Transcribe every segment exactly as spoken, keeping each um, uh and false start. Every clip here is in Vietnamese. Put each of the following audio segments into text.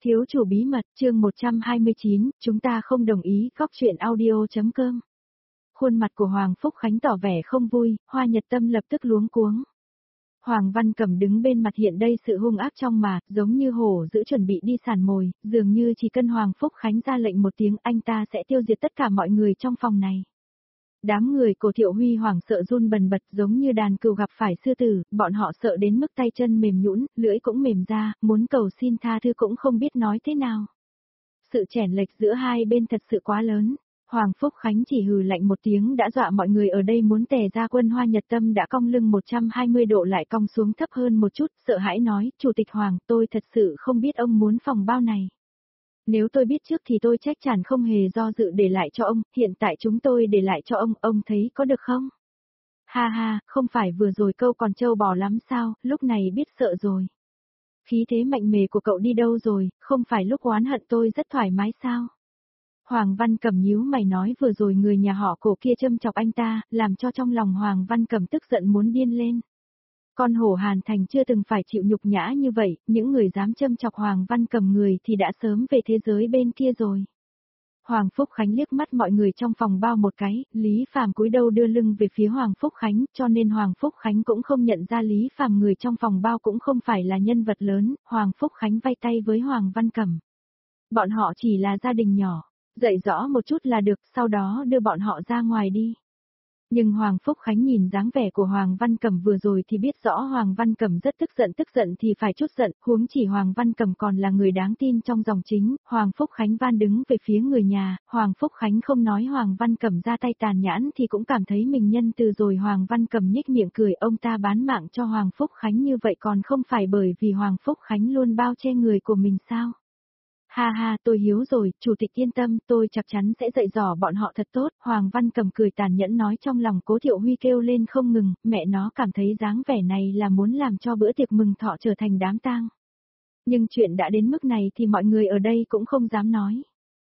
Thiếu chủ bí mật, chương một trăm hai mươi chín, chúng ta không đồng ý, góc chuyện audio.com. Khuôn mặt của Hoàng Phúc Khánh tỏ vẻ không vui, Hoa Nhật Tâm lập tức luống cuống. Hoàng Văn Cẩm đứng bên mặt hiện đây sự hung ác trong mà, giống như hổ dữ chuẩn bị đi sàn mồi, dường như chỉ cần Hoàng Phúc Khánh ra lệnh một tiếng anh ta sẽ tiêu diệt tất cả mọi người trong phòng này. Đám người của Thiệu Huy hoảng sợ run bần bật giống như đàn cừu gặp phải sư tử, bọn họ sợ đến mức tay chân mềm nhũn, lưỡi cũng mềm ra, muốn cầu xin tha thứ cũng không biết nói thế nào. Sự chênh lệch giữa hai bên thật sự quá lớn. Hoàng Phúc Khánh chỉ hừ lạnh một tiếng đã dọa mọi người ở đây muốn tè ra quân. Hoa Nhật Tâm đã cong lưng một trăm hai mươi độ lại cong xuống thấp hơn một chút, sợ hãi nói, Chủ tịch Hoàng, tôi thật sự không biết ông muốn phòng bao này. Nếu tôi biết trước thì tôi chắc chắn không hề do dự để lại cho ông, hiện tại chúng tôi để lại cho ông, ông thấy có được không? Ha ha, không phải vừa rồi câu còn trâu bò lắm sao, lúc này biết sợ rồi. Khí thế mạnh mẽ của cậu đi đâu rồi, không phải lúc oán hận tôi rất thoải mái sao? Hoàng Văn Cẩm nhíu mày nói vừa rồi người nhà họ Cổ kia châm chọc anh ta, làm cho trong lòng Hoàng Văn Cẩm tức giận muốn điên lên. Con hổ Hàn Thành chưa từng phải chịu nhục nhã như vậy, những người dám châm chọc Hoàng Văn Cẩm người thì đã sớm về thế giới bên kia rồi. Hoàng Phúc Khánh liếc mắt mọi người trong phòng bao một cái, Lý Phàm cúi đầu đưa lưng về phía Hoàng Phúc Khánh, cho nên Hoàng Phúc Khánh cũng không nhận ra Lý Phàm người trong phòng bao cũng không phải là nhân vật lớn, Hoàng Phúc Khánh vay tay với Hoàng Văn Cẩm. Bọn họ chỉ là gia đình nhỏ, dạy rõ một chút là được, sau đó đưa bọn họ ra ngoài đi. Nhưng Hoàng Phúc Khánh nhìn dáng vẻ của Hoàng Văn Cẩm vừa rồi thì biết rõ Hoàng Văn Cẩm rất tức giận, tức giận thì phải chút giận, huống chỉ Hoàng Văn Cẩm còn là người đáng tin trong dòng chính. Hoàng Phúc Khánh van đứng về phía người nhà, Hoàng Phúc Khánh không nói Hoàng Văn Cẩm ra tay tàn nhẫn thì cũng cảm thấy mình nhân từ rồi. Hoàng Văn Cẩm nhếch miệng cười, ông ta bán mạng cho Hoàng Phúc Khánh như vậy còn không phải bởi vì Hoàng Phúc Khánh luôn bao che người của mình sao? Ha ha, tôi hiếu rồi, Chủ tịch yên tâm, tôi chắc chắn sẽ dạy dò bọn họ thật tốt. Hoàng Văn Cẩm cười tàn nhẫn nói, trong lòng Cố Thiệu Huy kêu lên không ngừng, mẹ nó cảm thấy dáng vẻ này là muốn làm cho bữa tiệc mừng thọ trở thành đám tang. Nhưng chuyện đã đến mức này thì mọi người ở đây cũng không dám nói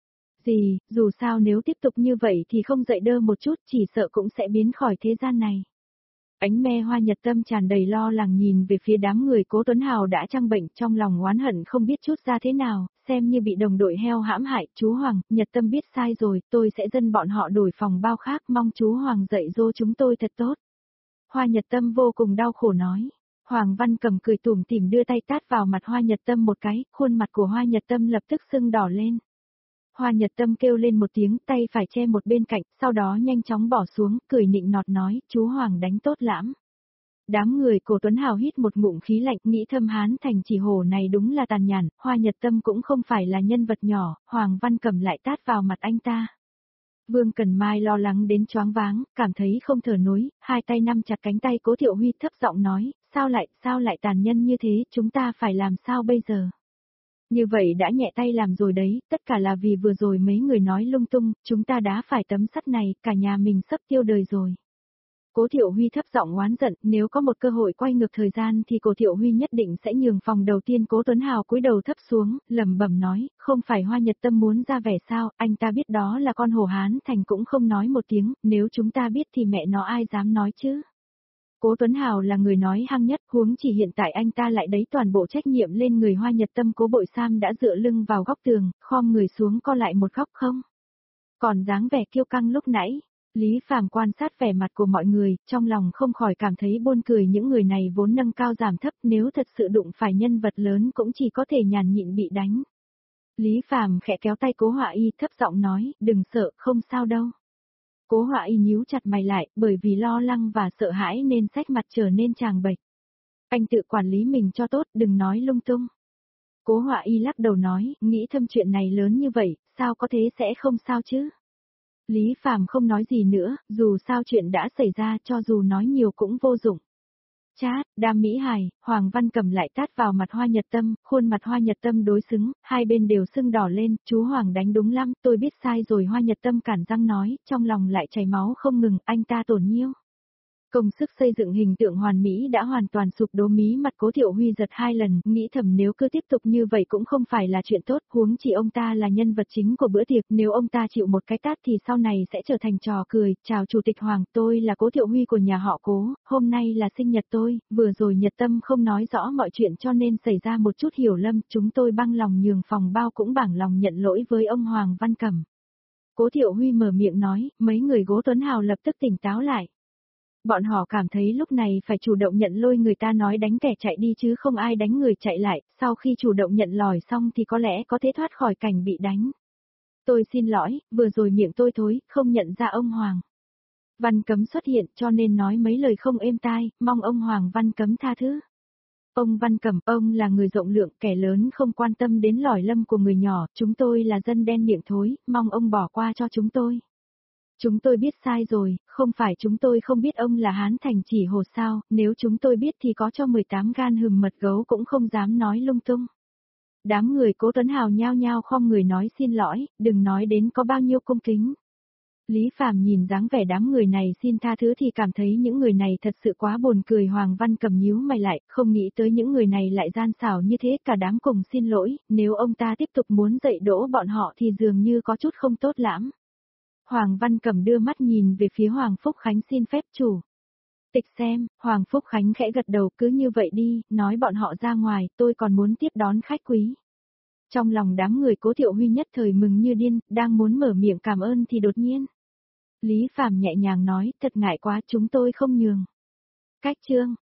gì, dù sao nếu tiếp tục như vậy thì không dậy đơ một chút chỉ sợ cũng sẽ biến khỏi thế gian này. Ánh me Hoa Nhật Tâm tràn đầy lo lắng nhìn về phía đám người Cố Tuấn Hào đã trăng bệnh, trong lòng oán hận không biết chút ra thế nào, xem như bị đồng đội heo hãm hại. Chú Hoàng, Nhật Tâm biết sai rồi, tôi sẽ dân bọn họ đổi phòng bao khác, mong chú Hoàng dạy dỗ chúng tôi thật tốt. Hoa Nhật Tâm vô cùng đau khổ nói. Hoàng Văn Cẩm cười tủm tỉm đưa tay tát vào mặt Hoa Nhật Tâm một cái, khuôn mặt của Hoa Nhật Tâm lập tức sưng đỏ lên. Hoa Nhật Tâm kêu lên một tiếng, tay phải che một bên cạnh, sau đó nhanh chóng bỏ xuống, cười nịnh nọt nói, chú Hoàng đánh tốt lắm. Đám người Cổ Tuấn Hào hít một ngụm khí lạnh, nghĩ Thâm Hán Thành chỉ hổ này đúng là tàn nhẫn. Hoa Nhật Tâm cũng không phải là nhân vật nhỏ, Hoàng Văn Cẩm lại tát vào mặt anh ta. Vương Cần Mai lo lắng đến choáng váng, cảm thấy không thở nổi, hai tay nắm chặt cánh tay Cố Thiệu Huy thấp giọng nói, sao lại, sao lại tàn nhẫn như thế, chúng ta phải làm sao bây giờ? Như vậy đã nhẹ tay làm rồi đấy, tất cả là vì vừa rồi mấy người nói lung tung, chúng ta đã phải tấm sắt này, cả nhà mình sắp tiêu đời rồi. Cố Thiệu Huy thấp giọng oán giận, nếu có một cơ hội quay ngược thời gian thì Cố Thiệu Huy nhất định sẽ nhường phòng đầu tiên. Cố Tuấn Hào cúi đầu thấp xuống, lẩm bẩm nói, không phải Hoa Nhật Tâm muốn ra vẻ sao, anh ta biết đó là con hổ Hán Thành cũng không nói một tiếng, nếu chúng ta biết thì mẹ nó ai dám nói chứ. Cố Tuấn Hào là người nói hăng nhất, huống chỉ hiện tại anh ta lại đẩy toàn bộ trách nhiệm lên người Hoa Nhật Tâm. Cố Bội Sam đã dựa lưng vào góc tường, khom người xuống co lại một góc không. Còn dáng vẻ kiêu căng lúc nãy, Lý Phàm quan sát vẻ mặt của mọi người, trong lòng không khỏi cảm thấy buồn cười, những người này vốn nâng cao giảm thấp, nếu thật sự đụng phải nhân vật lớn cũng chỉ có thể nhàn nhịn bị đánh. Lý Phàm khẽ kéo tay Cố Họa Y thấp giọng nói, đừng sợ, không sao đâu. Cố Họa Y nhíu chặt mày lại, bởi vì lo lắng và sợ hãi nên sắc mặt trở nên tràng bệch. Anh tự quản lý mình cho tốt, đừng nói lung tung. Cố Họa Y lắc đầu nói, nghĩ thâm chuyện này lớn như vậy, sao có thế sẽ không sao chứ? Lý Phàm không nói gì nữa, dù sao chuyện đã xảy ra, cho dù nói nhiều cũng vô dụng. Chát, Đam Mỹ Hài, Hoàng Văn Cẩm lại tát vào mặt Hoa Nhật Tâm, khuôn mặt Hoa Nhật Tâm đối xứng, hai bên đều sưng đỏ lên, chú Hoàng đánh đúng lắm, tôi biết sai rồi. Hoa Nhật Tâm cản răng nói, trong lòng lại chảy máu không ngừng, anh ta tổn nhiêu. Công sức xây dựng hình tượng hoàn mỹ đã hoàn toàn sụp đổ, mí mặt Cố Thiệu Huy giật hai lần, nghĩ thầm nếu cứ tiếp tục như vậy cũng không phải là chuyện tốt, huống chỉ ông ta là nhân vật chính của bữa tiệc, nếu ông ta chịu một cái tát thì sau này sẽ trở thành trò cười. Chào Chủ tịch Hoàng, tôi là Cố Thiệu Huy của nhà họ Cố, hôm nay là sinh nhật tôi, vừa rồi Nhật Tâm không nói rõ mọi chuyện cho nên xảy ra một chút hiểu lầm, chúng tôi băng lòng nhường phòng bao cũng bảng lòng nhận lỗi với ông Hoàng Văn Cẩm. Cố Thiệu Huy mở miệng nói, mấy người Cố Tuấn Hào lập tức tỉnh táo lại. Bọn họ cảm thấy lúc này phải chủ động nhận lôi, người ta nói đánh kẻ chạy đi chứ không ai đánh người chạy lại, sau khi chủ động nhận lòi xong thì có lẽ có thể thoát khỏi cảnh bị đánh. Tôi xin lỗi, vừa rồi miệng tôi thối, không nhận ra ông Hoàng Văn Cấm xuất hiện cho nên nói mấy lời không êm tai, mong ông Hoàng Văn Cấm tha thứ. Ông Văn Cẩm, ông là người rộng lượng, kẻ lớn không quan tâm đến lỏi lâm của người nhỏ, chúng tôi là dân đen miệng thối, mong ông bỏ qua cho chúng tôi. Chúng tôi biết sai rồi, không phải chúng tôi không biết ông là Hán Thành Chỉ Hồ sao, nếu chúng tôi biết thì có cho mười tám gan hùm mật gấu cũng không dám nói lung tung. Đám người Cố Tuấn Hào nhao nhao khom người nói xin lỗi, đừng nói đến có bao nhiêu cung kính. Lý Phàm nhìn dáng vẻ đám người này xin tha thứ thì cảm thấy những người này thật sự quá buồn cười. Hoàng Văn Cầm nhíu mày lại, không nghĩ tới những người này lại gian xảo như thế, cả đám cùng xin lỗi, nếu ông ta tiếp tục muốn dạy dỗ bọn họ thì dường như có chút không tốt lắm. Hoàng Văn Cẩm đưa mắt nhìn về phía Hoàng Phúc Khánh xin phép chủ tịch xem, Hoàng Phúc Khánh khẽ gật đầu, cứ như vậy đi, nói bọn họ ra ngoài, tôi còn muốn tiếp đón khách quý. Trong lòng đám người Cố Thiệu Huy nhất thời mừng như điên, đang muốn mở miệng cảm ơn thì đột nhiên. Lý Phàm nhẹ nhàng nói, thật ngại quá, chúng tôi không nhường. Cách chương.